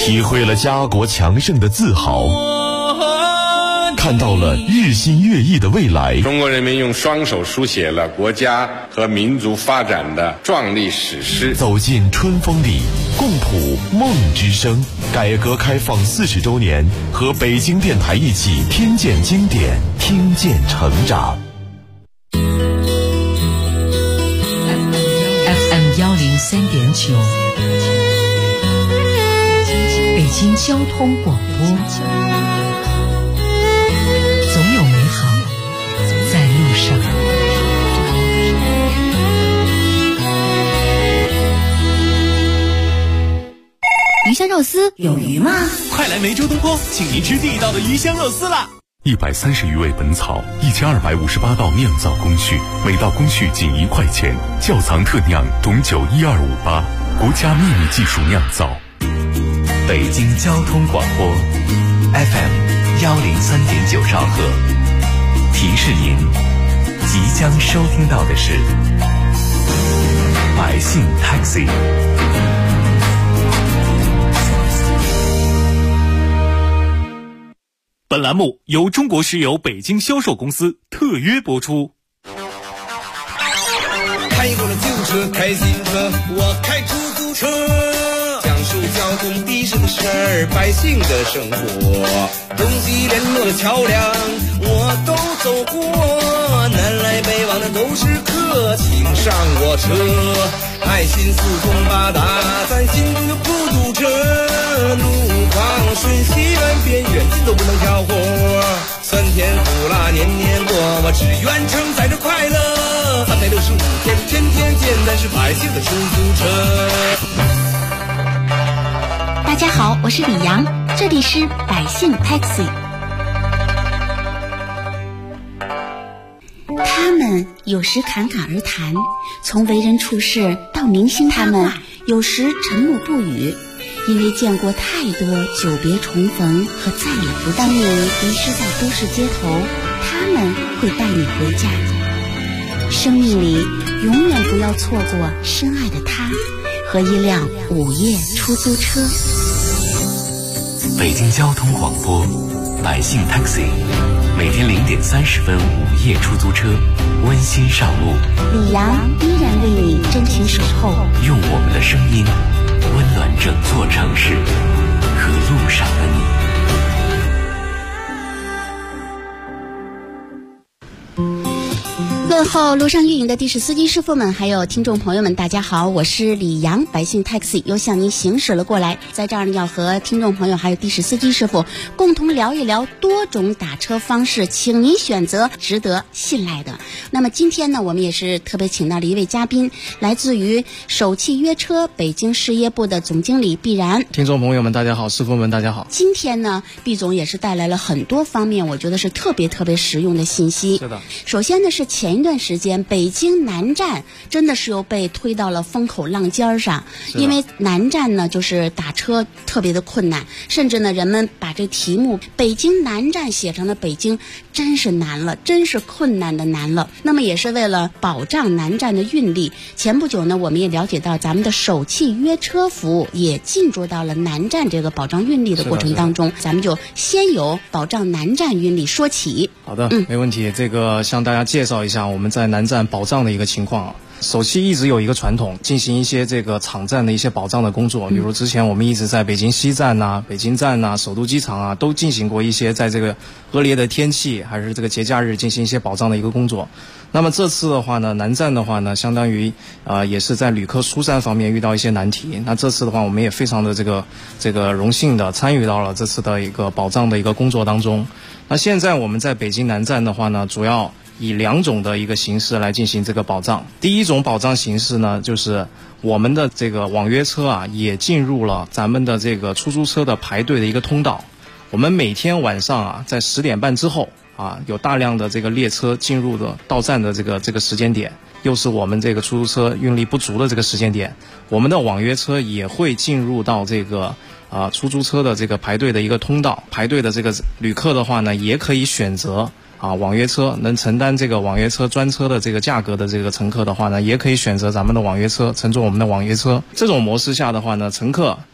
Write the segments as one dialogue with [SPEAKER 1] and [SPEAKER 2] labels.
[SPEAKER 1] 体会了家国强盛的自豪，看到了日新月异的未来。
[SPEAKER 2] 中国人民用双手书写了国家和民族发展的壮丽史诗。
[SPEAKER 1] 走进春风里，共谱梦之声。改革开放40周年，和北京电台一起听见经典，听见成长。
[SPEAKER 3] FM 103.9，北京交通广播。总有美好在路上。
[SPEAKER 4] 鱼香肉丝有鱼吗？
[SPEAKER 5] 快来梅州东坡，请您吃地道的鱼香肉丝啦
[SPEAKER 6] ！130余味本草，1258道酿造工序，每道工序仅1块钱，窖藏特酿董酒12588，国家秘密技术酿造。
[SPEAKER 7] 北京交通广播 FM 103.9兆赫，提示您即将收听到的是百姓 Taxi。
[SPEAKER 5] 本栏目由中国石油北京销售公司特约播出。
[SPEAKER 8] 开过了旧车，开新车，我开出租车，讲述交通的士的事儿，百姓的生活，东西联络的桥梁我都走过，南来北往的都是客，请上我车，爱心四通八达，咱心中就不堵车，路况顺西远边远近都不能挑活，酸甜苦辣年年过，我只愿承载着快乐，365天天天见，咱是百姓的出租车。
[SPEAKER 4] 大家好，我是李阳，这里是百姓 Taxi。 他们有时侃侃而谈，从为人处事到明星他们有时沉默不语，因为见过太多久别重逢和再也不当你迷失在都市街头，他们会带你回家。生命里永远不要错过深爱的他和一辆午夜出租车。
[SPEAKER 7] 北京交通广播百姓 Taxi， 每天0点30分午夜出租车温馨上路，
[SPEAKER 4] 李阳依然为你真情守候，
[SPEAKER 7] 用我们的声音温暖整座城市和路上的你。
[SPEAKER 4] 问候路上运营的的士司机师傅们，还有听众朋友们，大家好，我是李阳，百姓 Taxi 又向您行驶了过来。在这儿呢，要和听众朋友还有的士司机师傅共同聊一聊多种打车方式，请您选择值得信赖的。那么今天呢，我们也是特别请到了一位嘉宾，来自于首汽约车北京事业部的总经理毕然。
[SPEAKER 9] 听众朋友们大家好，师傅们大家好。
[SPEAKER 4] 今天呢，毕总也是带来了很多方面我觉得是特别实用的信息。
[SPEAKER 9] 是的。
[SPEAKER 4] 首先呢，是前一段时间北京南站真的是又被推到了风口浪尖上，因为南站呢就是打车特别的困难，甚至呢人们把这题目北京南站写成了北京真是难了，真是困难的难了。那么也是为了保障南站的运力，前不久呢我们也了解到咱们的首汽约车服务也进入到了南站这个保障运力的过程当中，咱们就先由保障南站运力说起。
[SPEAKER 9] 好的，没问题。这个向大家介绍一下我们在南站保障的一个情况啊。首汽一直有一个传统，进行一些这个场站的一些保障的工作，比如之前我们一直在北京西站啊、北京站啊、首都机场啊，都进行过一些在这个恶劣的天气还是这个节假日进行一些保障的一个工作。那么这次的话呢，南站的话呢，相当于也是在旅客疏散方面遇到一些难题。那这次的话，我们也非常的这个荣幸的参与到了这次的一个保障的一个工作当中。那现在我们在北京南站的话呢，主要以2种的一个形式来进行这个保障。第一种保障形式呢，就是我们的这个网约车啊，也进入了咱们的这个出租车的排队的一个通道。我们每天晚上啊，在10点半之后啊，有大量的这个列车进入的到站的这个时间点，又是我们这个出租车运力不足的这个时间点，我们的网约车也会进入到这个出租车的这个排队的一个通道。排队的这个旅客的话呢，也可以选择网约车，能承担这个网约车专车的这个价格的这个乘客的话呢，也可以选择咱们的网约车，乘坐我们的网约车。这种模式下的话呢，乘客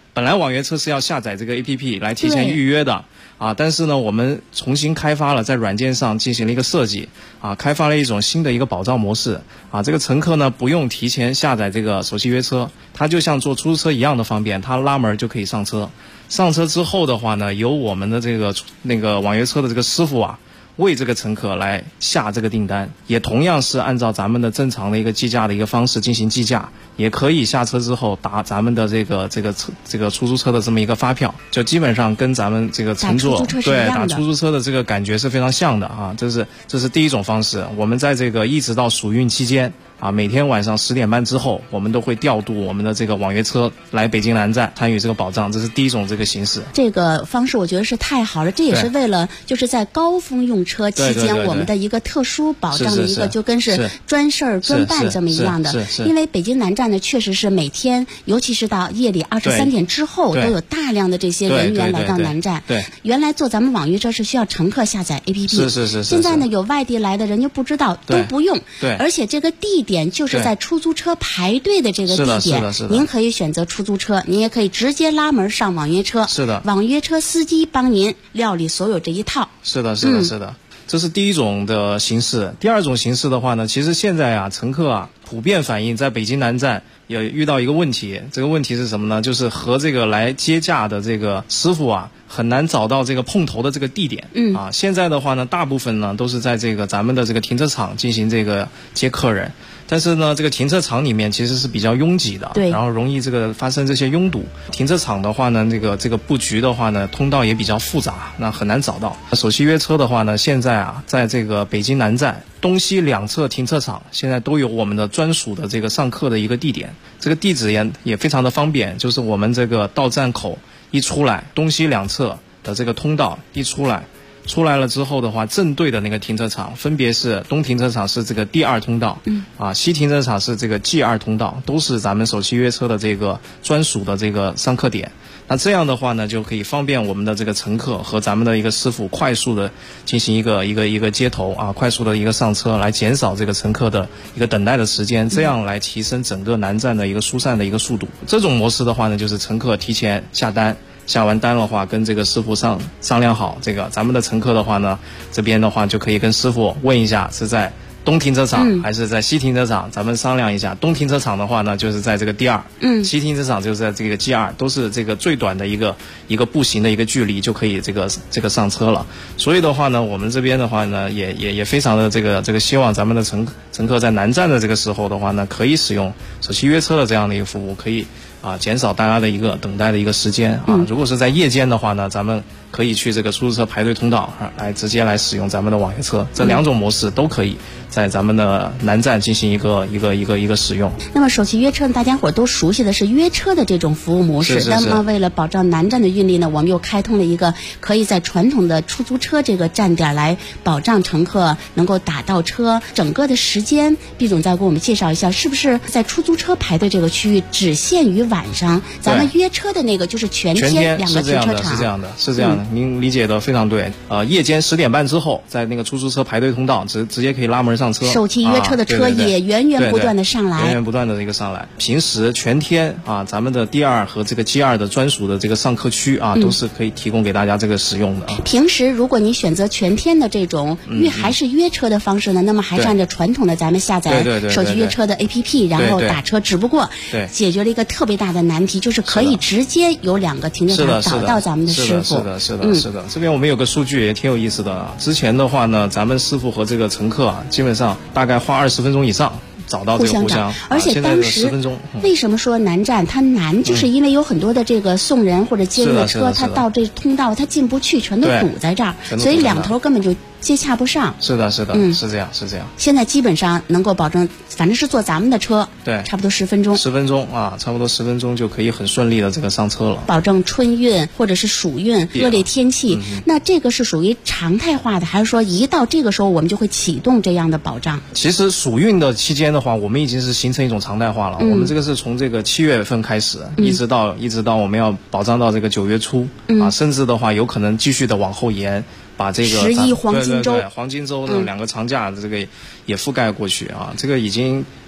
[SPEAKER 9] 本来网约车是要下载这个 APP 来提前预约的啊，但是呢，我们重新开发了，在软件上进行了一个设计啊，开发了一种新的一个保障模式啊，这个乘客呢不用提前下载这个手机约车，他就像坐出租车一样的方便，他拉门就可以上车。上车之后的话呢，由我们的这个网约车的这个师傅啊，为这个乘客来下这个订单，也同样是按照咱们的正常的一个计价的一个方式进行计价，也可以下车之后打咱们的这个出租车的这么一个发票，就基本上跟咱们这个乘坐打出租车的这个感觉是非常像的啊。这是第一种方式。我们在这个一直到暑运期间啊，每天晚上10点半之后，我们都会调度我们的这个网约车来北京南站参与这个保障，这是第一种这个形式。
[SPEAKER 4] 这个方式我觉得是太好了，这也是为了就是在高峰用车期间我们的一个特殊保障的一个，就跟是专事儿专办这么一样的。因为北京南站呢，确实是每天，尤其是到夜里23点之后，都有大量的这些人员来到南站。
[SPEAKER 9] 对，
[SPEAKER 4] 原来坐咱们网约车是需要乘客下载 APP，
[SPEAKER 9] 是。
[SPEAKER 4] 现在呢，有外地来的人就不知道，都不用。
[SPEAKER 9] 对，
[SPEAKER 4] 而且这个地点就是在出租车排队的这个地点，您可以选择出租车，您也可以直接拉门上网约车。
[SPEAKER 9] 是的，
[SPEAKER 4] 网约车司机帮您料理所有这一套。
[SPEAKER 9] 是的。这是第一种的形式。第二种形式的话呢，其实现在啊，乘客啊普遍反映在北京南站也遇到一个问题，这个问题是什么呢？就是和这个来接驾的这个师傅啊，很难找到这个碰头的这个地点。现在的话呢，大部分呢都是在这个咱们的这个停车场进行这个接客人。但是呢，这个停车场里面其实是比较拥挤的，
[SPEAKER 4] 对，
[SPEAKER 9] 然后容易这个发生这些拥堵。停车场的话呢，这个布局的话呢，通道也比较复杂，那很难找到。手机约车的话呢，现在啊，在这个北京南站东西两侧停车场，现在都有我们的专属的这个上客的一个地点，这个地址也非常的方便，就是我们这个到站口一出来，东西两侧的这个通道一出来了之后的话，正对的那个停车场分别是东停车场是这个第2通道，西停车场是这个G2通道，都是咱们手机约车的这个专属的这个上客点。那这样的话呢，就可以方便我们的这个乘客和咱们的一个师傅快速的进行一个接头啊，快速的一个上车，来减少这个乘客的一个等待的时间，这样来提升整个南站的一个疏散的一个速度。这种模式的话呢，就是乘客提前下单。下完单的话，跟这个师傅商量好，这个咱们的乘客的话呢，这边的话就可以跟师傅问一下是在东停车场还是在西停车场，咱们商量一下。东停车场的话呢，就是在这个D2，西停车场就是在这个G2，都是这个最短的一个步行的一个距离就可以这个上车了。所以的话呢，我们这边的话呢，也非常的这个希望咱们的乘客在南站的这个时候的话呢，可以使用手机约车的这样的一个服务，可以减少大家的一个等待的一个时间啊。如果是在夜间的话呢，咱们可以去这个出租车排队通道来直接来使用咱们的网约车，这两种模式都可以在咱们的南站进行一个使用。
[SPEAKER 4] 那么手机约车大家伙都熟悉的是约车的这种服务模式，那么为了保障南站的运力呢，我们又开通了一个可以在传统的出租车这个站点来保障乘客能够打到车。整个的时间，毕总再给我们介绍一下，是不是在出租车排队这个区域只限于晚上？咱们约车的那个就是全天2个停车场。
[SPEAKER 9] 是这样的，您理解的非常对。夜间10点半之后，在那个出租车排队通道直接可以拉门上车。
[SPEAKER 4] 手机约车的车也源源不断的上来，
[SPEAKER 9] 源源不断的一个上来。平时全天咱们的D2和这个G2的专属的这个上客区都是可以提供给大家这个使用的。
[SPEAKER 4] 平时如果你选择全天的这种还是约车的方式呢，那么还是按照传统的咱们下载手机约车的 APP， 然后打车。只不过解决了一个特别大的难题，就是可以直接有2个停车场导到咱们的师傅。
[SPEAKER 9] 是的。这边我们有个数据也挺有意思的。之前的话呢，咱们师傅和这个乘客基本上大概花20分钟以上找到这个互相，
[SPEAKER 4] 而且当时
[SPEAKER 9] 10分钟。
[SPEAKER 4] 为什么说南站它难，就是因为有很多的这个送人或者接人的车，它到这通道它进不去，全都堵在这儿，所以两头根本就接洽不上。
[SPEAKER 9] 是的，是这样。
[SPEAKER 4] 现在基本上能够保证，反正是坐咱们的车，
[SPEAKER 9] 对，
[SPEAKER 4] 差不多10分钟。
[SPEAKER 9] 10分钟差不多10分钟就可以很顺利的这个上车了。
[SPEAKER 4] 保证春运或者是暑运恶劣天气，那这个是属于常态化的，还是说一到这个时候我们就会启动这样的保障？
[SPEAKER 9] 其实暑运的期间的话，我们已经是形成一种常态化了。我们这个是从这个7月份开始，一直到我们要保障到这个9月初甚至的话有可能继续的往后延。把这个
[SPEAKER 4] 11黄金周
[SPEAKER 9] 黄金周那2个长假这个也覆盖过去这个已经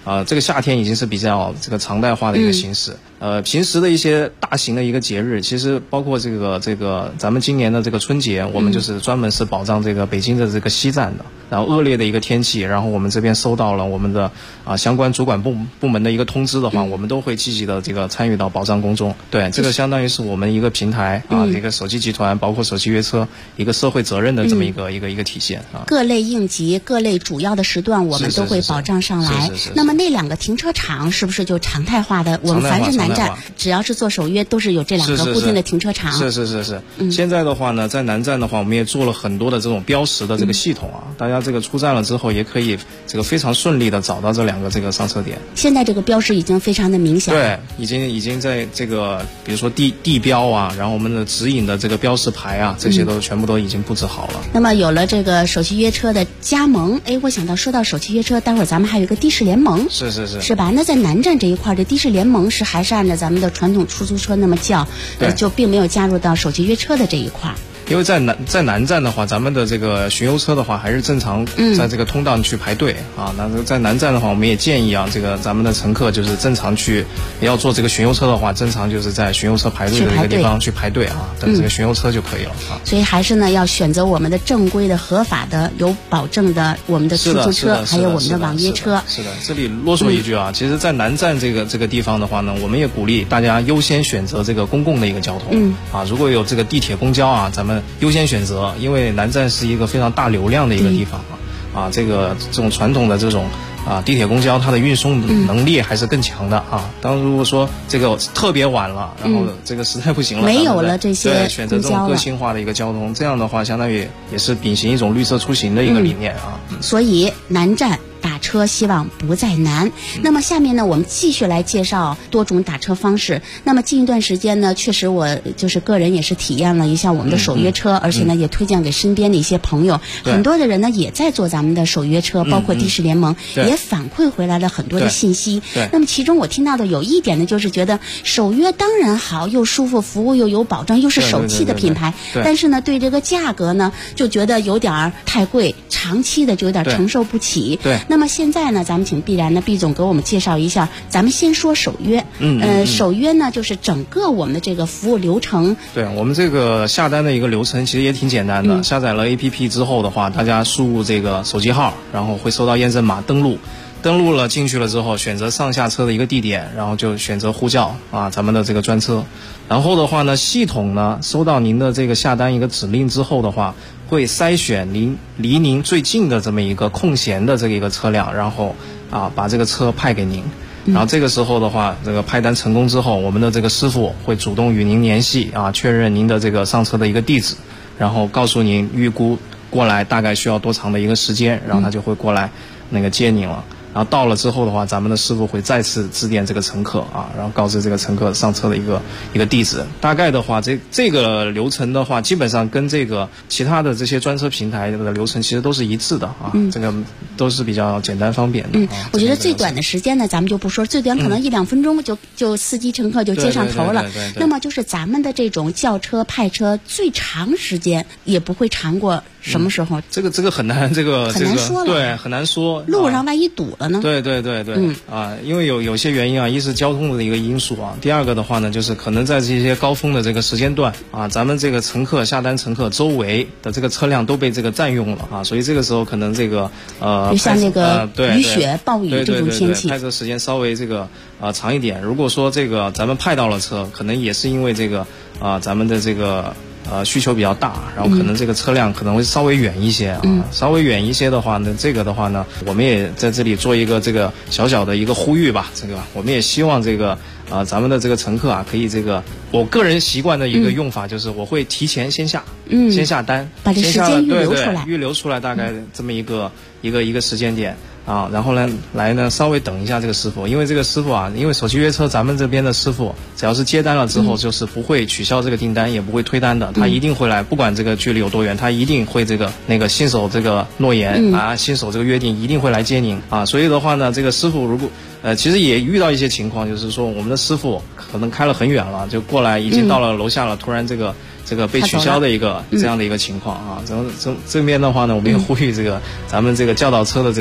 [SPEAKER 9] 这个夏天已经是比较这个常态化的一个形式。平时的一些大型的一个节日，其实包括这个咱们今年的这个春节，我们就是专门是保障这个北京的这个西站的。然后恶劣的一个天气，然后我们这边收到了我们的相关主管部门的一个通知的话，我们都会积极的这个参与到保障工中。对，这个相当于是我们一个平台一个首汽集团包括首汽约车一个社会责任的这么一个体现啊。
[SPEAKER 4] 各类应急、各类主要的时段，我们都会保障上来。那么那2个停车场是不是就常态化的？我们凡是南站，只要是做首约，都是有这2个固定的停车场。
[SPEAKER 9] 是。现在的话呢，在南站的话，我们也做了很多的这种标识的这个系统啊，大家这个出站了之后，也可以这个非常顺利的找到这2个这个上车点。
[SPEAKER 4] 现在这个标识已经非常的明显了。
[SPEAKER 9] 对，已经在这个比如说地标啊，然后我们的指引的这个标识牌啊，这些都全部都已经布置好了。
[SPEAKER 4] 那么有了这个首汽约车的加盟，我想到说到首汽约车，待会儿咱们还有一个的士联盟，是吧？那在南站这一块的的士联盟是还是按照咱们的传统出租车那么叫，就并没有加入到首汽约车的这一块。
[SPEAKER 9] 因为在南站的话，咱们的这个巡游车的话还是正常在这个通道去排队啊。那在南站的话，我们也建议这个咱们的乘客就是正常去，要坐这个巡游车的话，正常就是在巡游车排队的一个地方去排队啊，等这个巡游车就可以了啊。
[SPEAKER 4] 所以还是呢要选择我们的正规的、合法的、有保证的我们的出租车，还有我们的网约车。
[SPEAKER 9] 是的，这里啰嗦一句啊，其实，在南站这个地方的话呢，我们也鼓励大家优先选择这个公共的一个交通如果有这个地铁、公交啊，咱们优先选择，因为南站是一个非常大流量的一个地方这种传统的这种地铁公交它的运送能力还是更强的当如果说这个特别晚了，然后这个实在不行了，
[SPEAKER 4] 没有了这些
[SPEAKER 9] 选择这种个性化的一个交通，这样的话相当于也是秉行一种绿色出行的一个理念
[SPEAKER 4] 所以南站打车希望不再难。那么下面呢，我们继续来介绍多种打车方式。那么近一段时间呢，确实我就是个人也是体验了一下我们的首约车，而且呢也推荐给身边的一些朋友。很多的人呢也在做咱们的首约车，包括的士联盟也反馈回来了很多的信息。那么其中我听到的有一点呢，就是觉得首约当然好，又舒服，服务又有保障，又是首汽的品牌，但是呢对这个价格呢就觉得有点太贵，长期的就有点承受不起。那么现在呢，咱们请毕然呢，毕总给我们介绍一下。咱们先说首约，首约呢就是整个我们的这个服务流程。
[SPEAKER 9] 对，我们这个下单的一个流程其实也挺简单的。下载了 APP 之后的话，大家输入这个手机号，然后会收到验证码，登录了进去了之后，选择上下车的一个地点，然后就选择呼叫咱们的这个专车。然后的话呢，系统呢收到您的这个下单一个指令之后的话，会筛选离您最近的这么一个空闲的这个一个车辆，然后把这个车派给您。然后这个时候的话，这个派单成功之后，我们的这个师傅会主动与您联系确认您的这个上车的一个地址，然后告诉您预估过来大概需要多长的一个时间，然后他就会过来那个接您了。然后到了之后的话，咱们的师傅会再次致电这个乘客然后告知这个乘客上车的一个地址。大概的话，这个流程的话，基本上跟这个其他的这些专车平台的流程其实都是一致的这个都是比较简单方便的。
[SPEAKER 4] 我觉得最短的时间呢，咱们就不说，最短可能1-2分钟就司机乘客就接上头了。那么就是咱们的这种叫车派车，最长时间也不会长过什么时候？这
[SPEAKER 9] 个很难，很难
[SPEAKER 4] 说了。
[SPEAKER 9] 对，很难说。
[SPEAKER 4] 路上万一堵了呢？
[SPEAKER 9] 对，因为有些原因一是交通的一个因素第二个的话呢，就是可能在这些高峰的这个时间段咱们这个下单乘客周围的这个车辆都被这个占用了所以这个时候可能这个
[SPEAKER 4] 就像那个雨雪暴雨这种天气，
[SPEAKER 9] 派车时间稍微这个长一点。如果说这个咱们派到了车，可能也是因为这个咱们的这个需求比较大，然后可能这个车辆可能会稍微远一些稍微远一些的话呢，这个的话呢，我们也在这里做一个这个小小的一个呼吁吧。这个我们也希望这个咱们的这个乘客可以这个，我个人习惯的一个用法就是我会提前先下单，
[SPEAKER 4] 把这时间
[SPEAKER 9] 预留出来大概这么一个时间点然后呢来呢稍微等一下这个师傅，因为这个师傅因为首汽约车咱们这边的师傅只要是接单了之后就是不会取消这个订单，也不会推单的，他一定会来，不管这个距离有多远，他一定会信守这个诺言信守这个约定，一定会来接您所以的话呢，这个师傅如果其实也遇到一些情况，就是说我们的师傅可能开了很远了，就过来已经到了楼下了，突然这个被取消的这样的一个情况这边的话呢，我们也呼吁咱们这个叫到车的这个乘客可以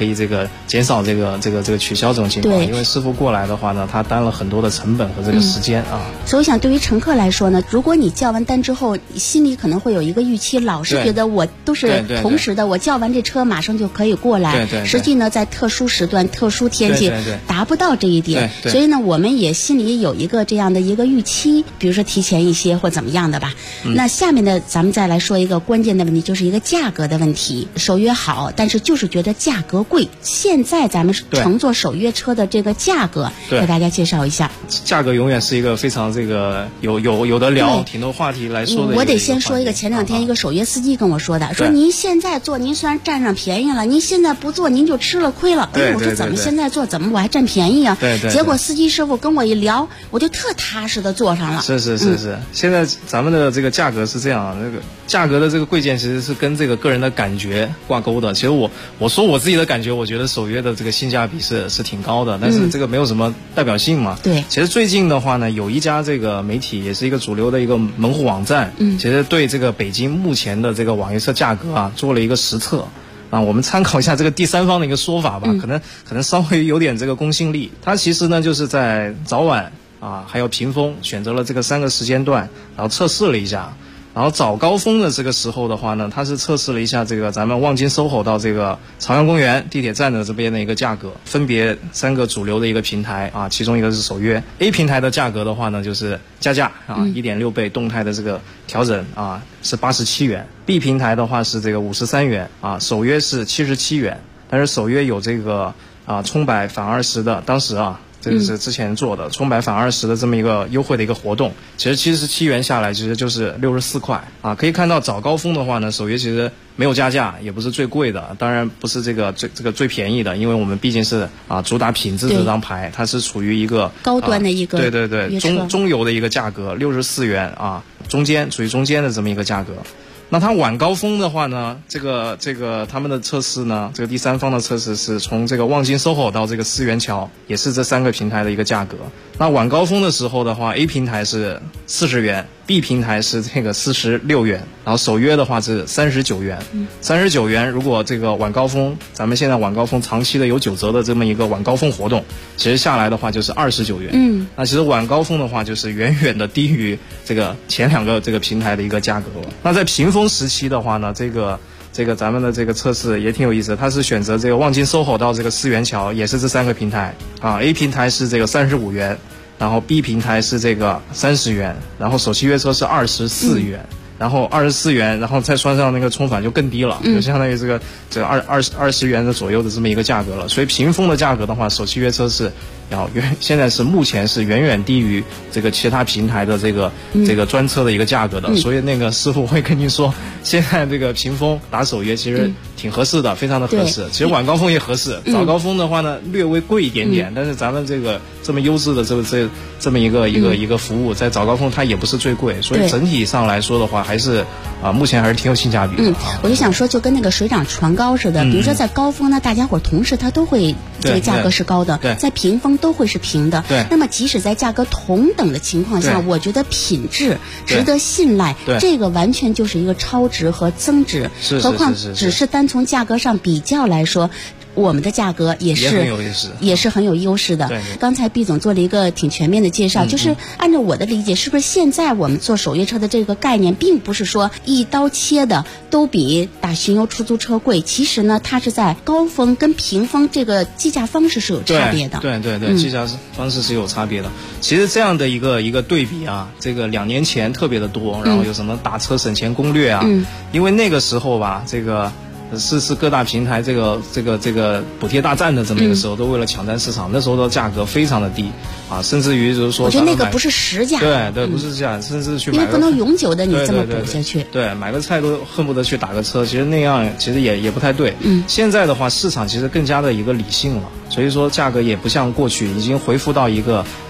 [SPEAKER 9] 以这个减少这个取消这种情况。
[SPEAKER 4] 对，
[SPEAKER 9] 因为师傅过来的话呢，他担了很多的成本和这个时间啊。
[SPEAKER 4] 所以我想对于乘客来说呢，如果你叫完单之后，心里可能会有一个预期，老是觉得我都是同时的，我叫完这车马上就可以过来。
[SPEAKER 9] 对，
[SPEAKER 4] 实际呢，在特殊时段、特殊天气达不到这一点。
[SPEAKER 9] 对，
[SPEAKER 4] 所以呢，我们也心里有一个这样的一个预期，比如说提前一些或怎么样的吧。那下面呢，咱们再来说一个关键的问题，就是一个价格的问题。首约好，但是就是觉得价格贵。现在咱们乘坐首约车的这个价格，给大家介绍一下。
[SPEAKER 9] 价格永远是一个非常这个有的聊，挺多话题来说的。
[SPEAKER 4] 我得先说一个，前两天一个首约司机跟我说的，说您现在坐，您虽然占上便宜了，您现在不坐您就吃了亏了。我说怎么现在坐，怎么我还占便宜啊？结果司机师傅跟我一聊，我就特踏实的坐上了。
[SPEAKER 9] 是，现在咱们的这个价格是这样，那个价格的这个贵贱其实是跟这个个人的感觉挂钩的。其实我说我自己的感觉，我觉得首约的这个性价比是挺高的，但是这个没有什么代表性嘛。
[SPEAKER 4] 对，
[SPEAKER 9] 其实最近的话呢，有一家这个媒体也是一个主流的一个门户网站，其实对这个北京目前的这个网约车价格啊做了一个实测。我们参考一下这个第三方的一个说法吧，可能稍微有点这个公信力。它其实呢就是在早晚还有平峰选择了这个3个时间段，然后测试了一下。然后早高峰的这个时候的话呢，它是测试了一下这个咱们望京 SOHO 到这个朝阳公园地铁站的这边的一个价格，分别3个主流的一个平台其中一个是首约 A 平台的价格的话呢，就是加价1.6倍动态的这个调整是87元 ，B 平台的话是这个53元首约是77元，但是首约有这个充百返20的，当时这个是之前做的充百返20的这么一个优惠的一个活动，其实77元下来其实就是64块可以看到早高峰的话呢，首约其实没有加价，也不是最贵的，当然不是这个最便宜的，因为我们毕竟是主打品质这张牌，它是处于一个
[SPEAKER 4] 高端的一个
[SPEAKER 9] 对中游的一个价格，64元中间处于中间的这么一个价格。那它晚高峰的话呢，这个他们的测试呢，这个第三方的测试是从这个望京 SOHO 到这个思源桥，也是这3个平台的一个价格。那晚高峰的时候的话 ，A 平台是40元 ，B 平台是这个46元，然后首约的话是39元。39元，如果这个晚高峰，咱们现在晚高峰长期的有9折的这么一个晚高峰活动，其实下来的话就是29元。那其实晚高峰的话就是远远的低于这个前2个这个平台的一个价格了。那在平峰时期的话呢，这个咱们的这个测试也挺有意思，它是选择这个望京 SOHO 到这个思源桥，也是这3个平台A 平台是这个35元，然后 B 平台是这个30元，然后首期约车是24元。然后24元，然后再算上那个充返就更低了，就相当于这个20元的左右的这么一个价格了。所以平峰的价格的话，首期约车是现在是目前是远远低于这个其他平台的这个专车的一个价格的。所以那个师傅会跟您说，现在这个平峰打首约其实挺合适的，非常的合适。其实晚高峰也合适，早高峰的话呢略微贵一点点，但是咱们这么优质的这么一个服务，在早高峰它也不是最贵，所以整体上来说的话，还是目前还是挺有性价比的。
[SPEAKER 4] 我就想说，就跟那个水涨船高似的，比如说在高峰呢，大家伙同时它都会这个价格是高的，在平峰都会是平的。那么即使在价格同等的情况下，我觉得品质值得信赖，这个完全就是一个超值和增值。何况只是单从价格上比较来说，我们的价格也是很有优势的。刚才毕总做了一个挺全面的介绍，就是按照我的理解，是不是现在我们做首约车的这个概念，并不是说一刀切的都比打巡游出租车贵？其实呢，它是在高峰跟平峰这个计价方式是有差别的。
[SPEAKER 9] 对，计价方式是有差别的。其实这样的一个对比这个2年前特别的多，然后有什么打车省钱攻略因为那个时候吧，这个是各大平台这个补贴大战的这么一个时候，都为了抢占市场，那时候的价格非常的低甚至于就是说，
[SPEAKER 4] 我觉得那个不是实价，
[SPEAKER 9] 对，不是实价，甚至去买，
[SPEAKER 4] 因为不能永久的你这么补下去，
[SPEAKER 9] 对，买个菜都恨不得去打个车，其实那样其实也不太对。现在的话，市场其实更加的一个理性了，所以说价格也不像过去已经恢复到一个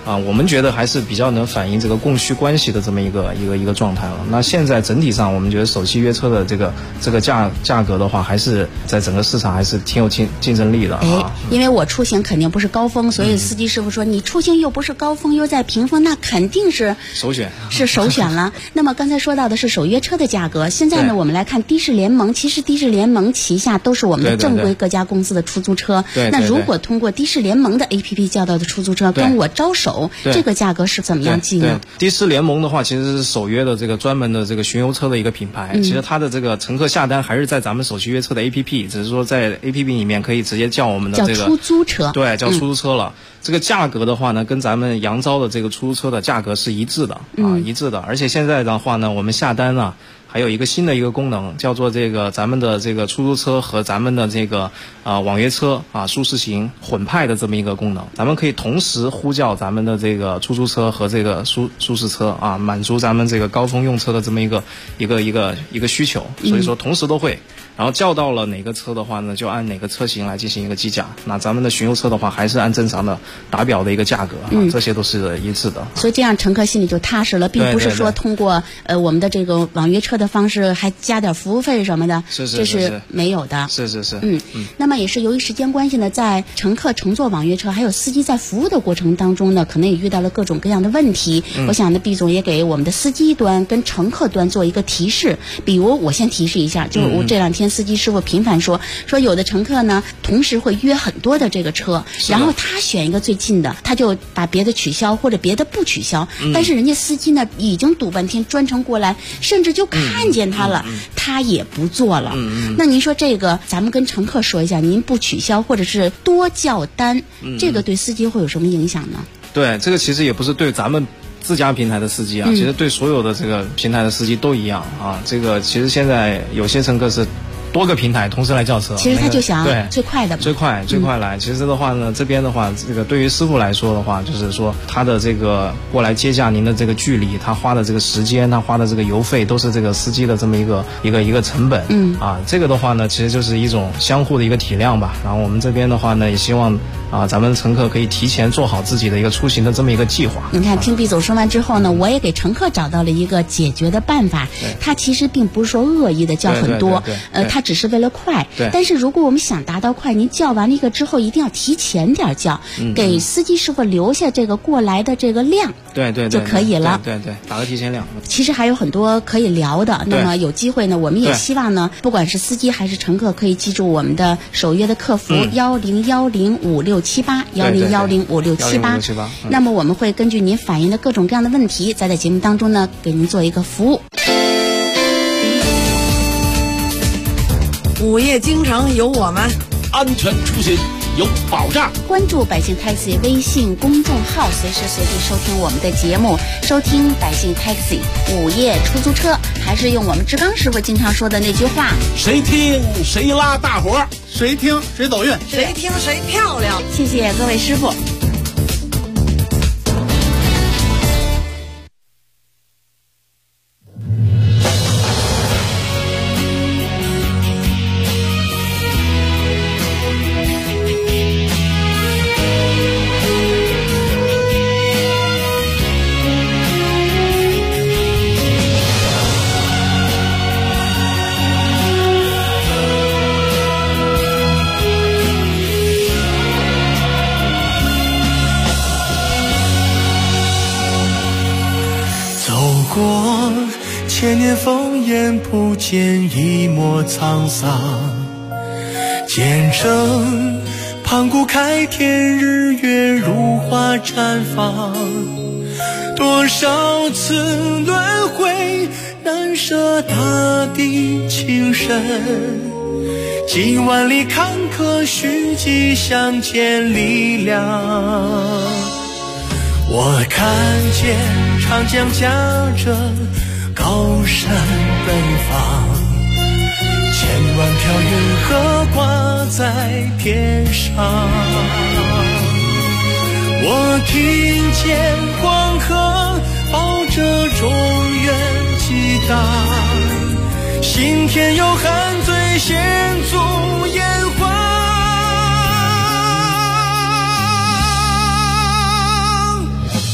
[SPEAKER 9] 我们觉得还是比较能反映这个供需关系的这么一个状态了。那现在整体上，我们觉得首汽约车的这个价格的话，还是在整个市场还是挺有竞争力的
[SPEAKER 4] 因为我出行肯定不是高峰，所以司机师傅说你出行又不是高峰，又在平峰，那肯定是
[SPEAKER 9] 首选，
[SPEAKER 4] 是首选了。那么刚才说到的是首约车的价格，现在呢，我们来看的士联盟，其实的士联盟旗下都是我们的正规各家公司的出租车。
[SPEAKER 9] 对，
[SPEAKER 4] 那如果通过的士联盟的 APP 叫到的出租车跟我招手，这个价格是怎么样计呢？
[SPEAKER 9] 的士联盟的话，其实是首约的这个专门的这个巡游车的一个品牌。其实它的这个乘客下单还是在咱们首汽约车的 APP， 只是说在 APP 里面可以直接叫我们的这个
[SPEAKER 4] 叫出租车，
[SPEAKER 9] 对，叫出租车了。这个价格的话呢，跟咱们扬招的这个出租车的价格是一致的一致的。而且现在的话呢，我们下单呢还有一个新的一个功能，叫做这个咱们的这个出租车和咱们的这个网约车舒适型混派的这么一个功能，咱们可以同时呼叫咱们的这个出租车和这个舒适车满足咱们这个高峰用车的这么一个需求，所以说同时都会。然后叫到了哪个车的话呢，就按哪个车型来进行一个计价。那咱们的巡游车的话，还是按正常的打表的一个价格这些都是一致的。
[SPEAKER 4] 所以这样乘客心里就踏实了，并不是说通过我们的这个网约车的方式还加点服务费什么的，这是没有的。
[SPEAKER 9] 是。
[SPEAKER 4] 那么也是由于时间关系呢，在乘客乘坐网约车还有司机在服务的过程当中呢，可能也遇到了各种各样的问题。我想呢，毕总也给我们的司机端跟乘客端做一个提示。比如我先提示一下，就是我这两天司机师傅频繁说有的乘客呢，同时会约很多的这个车，然后他选一个最近的，他就把别的取消或者别的不取消，但是人家司机呢已经堵半天专程过来，甚至就看见他了，他也不做了。那您说这个咱们跟乘客说一下，您不取消或者是多叫单，这个对司机会有什么影响呢？
[SPEAKER 9] 对，这个其实也不是对咱们自家平台的司机其实对所有的这个平台的司机都一样这个其实现在有些乘客是多个平台同时来叫车，
[SPEAKER 4] 其实他就想最快的
[SPEAKER 9] 最快来。其实的话呢，这边的话，这个对于师傅来说的话，就是说他的这个过来接驾您的这个距离，他花的这个时间，他花的这个油费，都是这个司机的这么一个成本。这个的话呢，其实就是一种相互的一个体谅吧。然后我们这边的话呢，也希望咱们乘客可以提前做好自己的一个出行的这么一个计划。
[SPEAKER 4] 你看，听毕总说完之后呢，我也给乘客找到了一个解决的办法。他其实并不是说恶意的叫很多，他只是为了快。但是如果我们想达到快，您叫完了一个之后，一定要提前点叫，给司机师傅留下这个过来的这个量，
[SPEAKER 9] 对
[SPEAKER 4] 就可以了。
[SPEAKER 9] 对，打个提前量。
[SPEAKER 4] 其实还有很多可以聊的。那么有机会呢，我们也希望呢，不管是司机还是乘客，可以记住我们的首约的客服1010567810105678。那么我们会根据您反映的各种各样的问题，在节目当中呢，给您做一个服务。
[SPEAKER 10] 午夜京城有我们，
[SPEAKER 11] 安全出行有保障。
[SPEAKER 4] 关注百姓 Taxi 微信公众号，随时随地收听我们的节目，收听百姓 Taxi 午夜出租车。还是用我们志刚师傅经常说的那句话：
[SPEAKER 11] 谁听谁拉大伙，谁听谁走运，
[SPEAKER 10] 谁听谁漂亮。
[SPEAKER 4] 谢谢各位师傅。
[SPEAKER 12] 千年烽烟不见一抹沧桑，见证盘古开天，日月如花绽放，多少次轮回，难舍大地情深，几万里坎坷，虚迹相见力量。我看见长江夹着高山奔放，千万条云河挂在天上。我听见黄河抱着中原激荡，心田有汉醉献足烟花。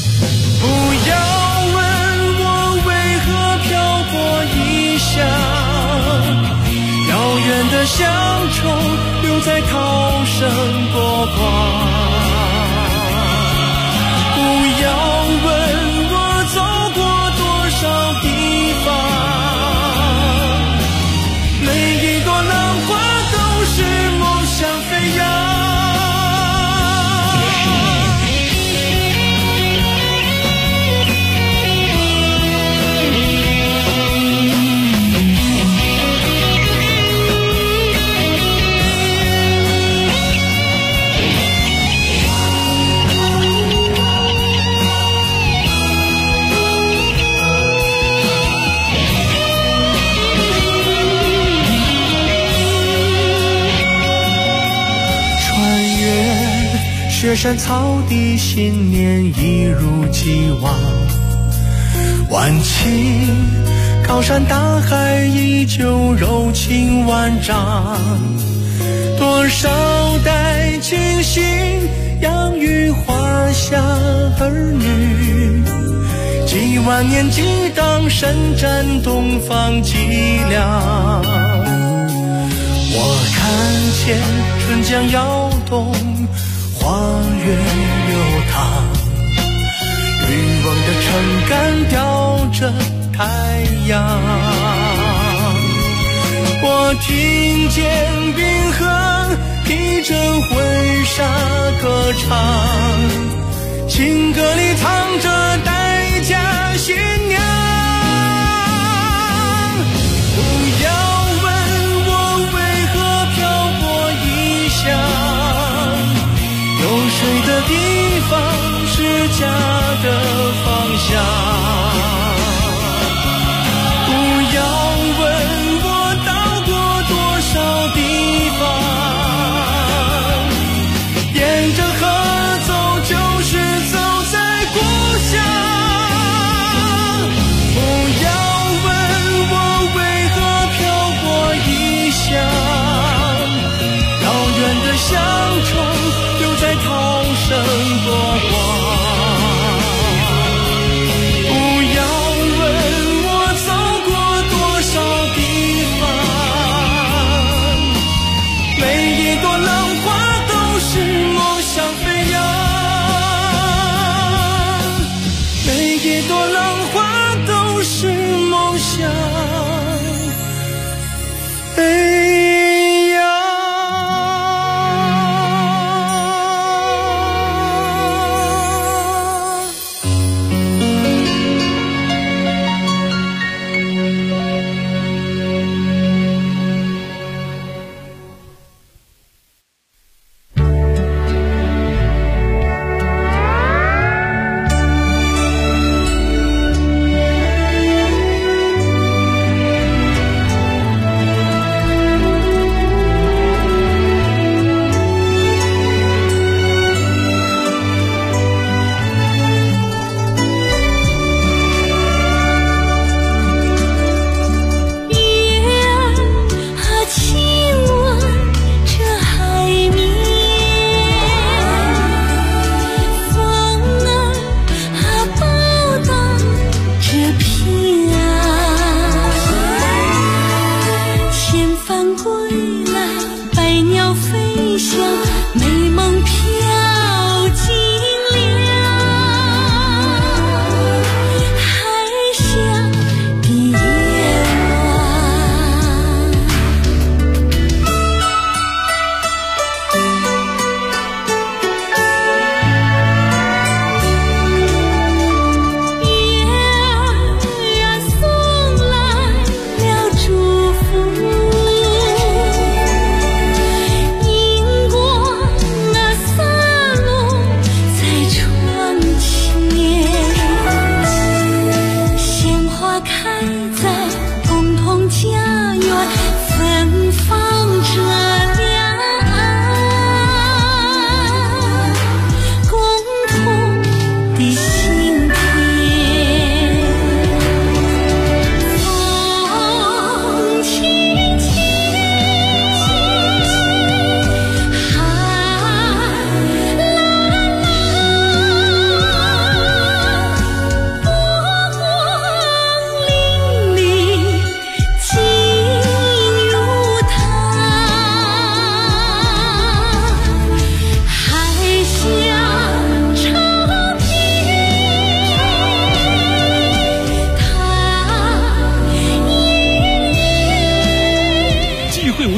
[SPEAKER 12] 的乡愁留在涛声波光。不要问我走过多少地方，每一朵浪花都是梦想飞扬。雪山草地，新年一如既往。晚晴，高山大海依旧柔情万丈。多少代亲信养育华夏儿女，几万年激荡，伸展东方脊梁。我看见春江摇动，花月流淌，欲望的撑杆吊着太阳。我听见冰河披着婚纱歌唱，情歌里藏着待嫁新娘。不要问我为何漂泊异乡，有水的地方是家的方向。不要问我到过多少地方，沿着河走就是走在故乡。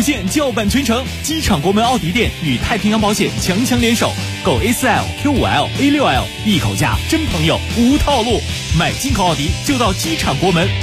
[SPEAKER 5] 线叫板全城，机场国门奥迪店与太平洋保险强联手，购 A4L、Q5L、A6L， 一口价真朋友无套路，买进口奥迪就到机场国门